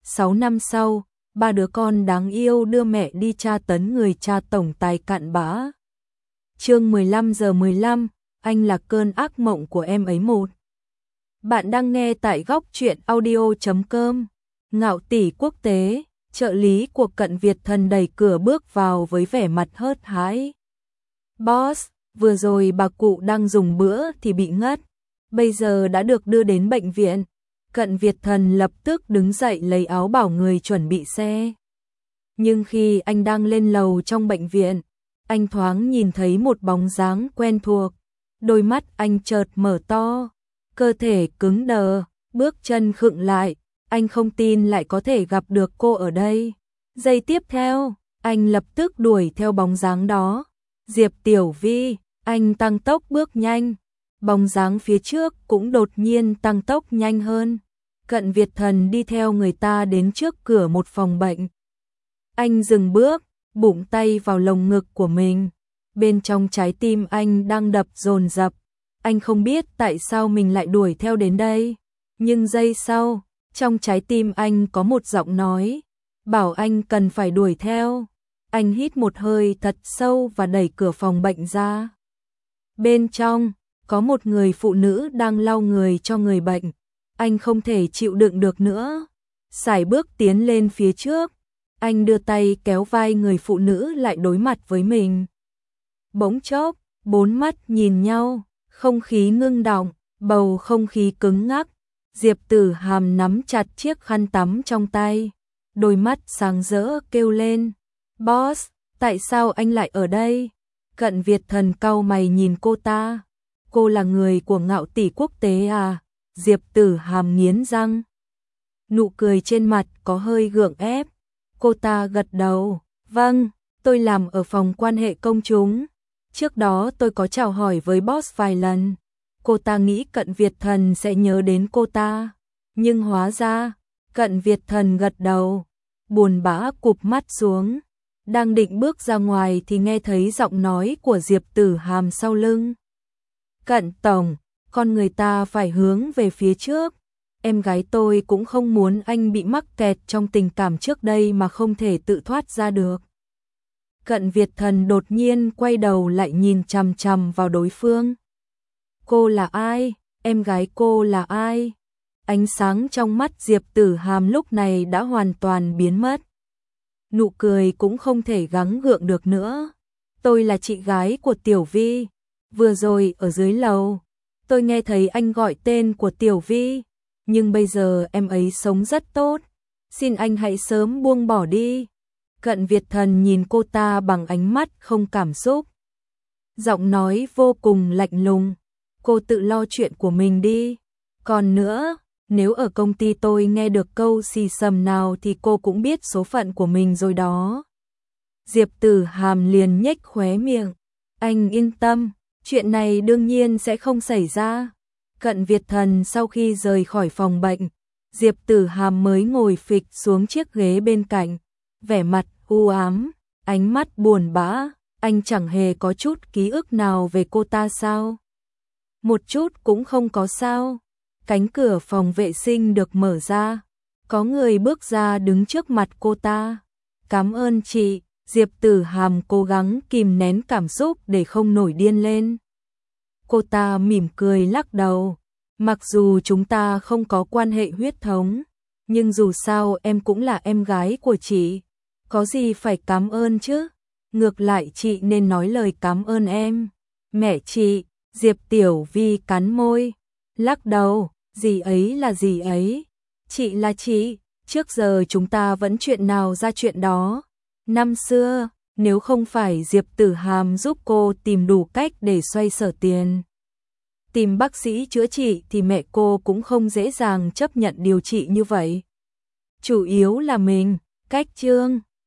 6 năm sau, ba đứa con đáng yêu đưa mẹ đi tra tấn người cha tổng tài cặn bã. Chương 15:15, anh là cơn ác mộng của em ấy một. Bạn đang nghe tại góc truyện audio.com. Ngạo tỷ quốc tế, trợ lý của Cận Việt Thần đẩy cửa bước vào với vẻ mặt hớt hãi. Boss, vừa rồi bà cụ đang dùng bữa thì bị ngất, bây giờ đã được đưa đến bệnh viện. Cận Việt Thần lập tức đứng dậy lấy áo bảo người chuẩn bị xe. Nhưng khi anh đang lên lầu trong bệnh viện, anh thoáng nhìn thấy một bóng dáng quen thuộc. Đôi mắt anh chợt mở to, cơ thể cứng đờ, bước chân khựng lại. Anh không tin lại có thể gặp được cô ở đây. Giây tiếp theo, anh lập tức đuổi theo bóng dáng đó. Diệp Tiểu Vi, anh tăng tốc bước nhanh. Bóng dáng phía trước cũng đột nhiên tăng tốc nhanh hơn. Cận Việt Thần đi theo người ta đến trước cửa một phòng bệnh. Anh dừng bước, bụng tay vào lồng ngực của mình. Bên trong trái tim anh đang đập dồn dập. Anh không biết tại sao mình lại đuổi theo đến đây. Nhưng giây sau, trong trái tim anh có một giọng nói, bảo anh cần phải đuổi theo. Anh hít một hơi thật sâu và đẩy cửa phòng bệnh ra. Bên trong, có một người phụ nữ đang lau người cho người bệnh. Anh không thể chịu đựng được nữa. Sải bước tiến lên phía trước. Anh đưa tay kéo vai người phụ nữ lại đối mặt với mình. Bỗng chốc, bốn mắt nhìn nhau, không khí ngưng đọng, bầu không khí cứng ngắc. Diệp Tử Hàm nắm chặt chiếc khăn tắm trong tay, đôi mắt sáng rỡ kêu lên. Boss, tại sao anh lại ở đây? Cận Việt Thần cau mày nhìn cô ta. Cô là người của Ngạo tỷ quốc tế à? Diệp Tử Hàm nghiến răng. Nụ cười trên mặt có hơi gượng ép. Cô ta gật đầu. Vâng, tôi làm ở phòng quan hệ công chúng. Trước đó tôi có chào hỏi với boss vài lần. Cô ta nghĩ Cận Việt Thần sẽ nhớ đến cô ta. Nhưng hóa ra, Cận Việt Thần gật đầu. Buồn bã cụp mắt xuống. Đang định bước ra ngoài thì nghe thấy giọng nói của Diệp Tử Hàm sau lưng. Cận tổng, con người ta phải hướng về phía trước. Em gái tôi cũng không muốn anh bị mắc kẹt trong tình cảm trước đây mà không thể tự thoát ra được. Cận Việt Thần đột nhiên quay đầu lại nhìn chằm chằm vào đối phương. Cô là ai? Em gái cô là ai? Ánh sáng trong mắt Diệp Tử Hàm lúc này đã hoàn toàn biến mất. Nụ cười cũng không thể gắng gượng được nữa. Tôi là chị gái của Tiểu Vi. Vừa rồi ở dưới lầu, tôi nghe thấy anh gọi tên của Tiểu Vi. Nhưng bây giờ em ấy sống rất tốt. Xin anh hãy sớm buông bỏ đi. Cận Việt Thần nhìn cô ta bằng ánh mắt không cảm xúc. Giọng nói vô cùng lạnh lùng. Cô tự lo chuyện của mình đi. Còn nữa, nếu ở công ty tôi nghe được câu xì xầm nào thì cô cũng biết số phận của mình rồi đó. Diệp Tử Hàm liền nhếch khóe miệng. Anh yên tâm, chuyện này đương nhiên sẽ không xảy ra. Cận Việt Thần sau khi rời khỏi phòng bệnh, Diệp Tử Hàm mới ngồi phịch xuống chiếc ghế bên cạnh, vẻ mặt u ám, ánh mắt buồn bã. Anh chẳng hề có chút ký ức nào về cô ta sao? Một chút cũng không có sao. Cánh cửa phòng vệ sinh được mở ra, có người bước ra đứng trước mặt cô ta. Cảm ơn chị. Diệp Tử Hàm cố gắng kìm nén cảm xúc để không nổi điên lên. Cô ta mỉm cười lắc đầu. Mặc dù chúng ta không có quan hệ huyết thống, nhưng dù sao em cũng là em gái của chị. Có gì phải cảm ơn chứ? Ngược lại chị nên nói lời cảm ơn em. Mẹ chị. Diệp Tiểu Vi cắn môi, lắc đầu. Dì ấy là dì ấy, chị là chị. Trước giờ chúng ta vẫn chuyện nào ra chuyện đó. Năm xưa, nếu không phải Diệp Tử Hàm giúp cô tìm đủ cách để xoay sở tiền, tìm bác sĩ chữa trị thì mẹ cô cũng không dễ dàng chấp nhận điều trị như vậy. Chủ yếu là mình, cách trương,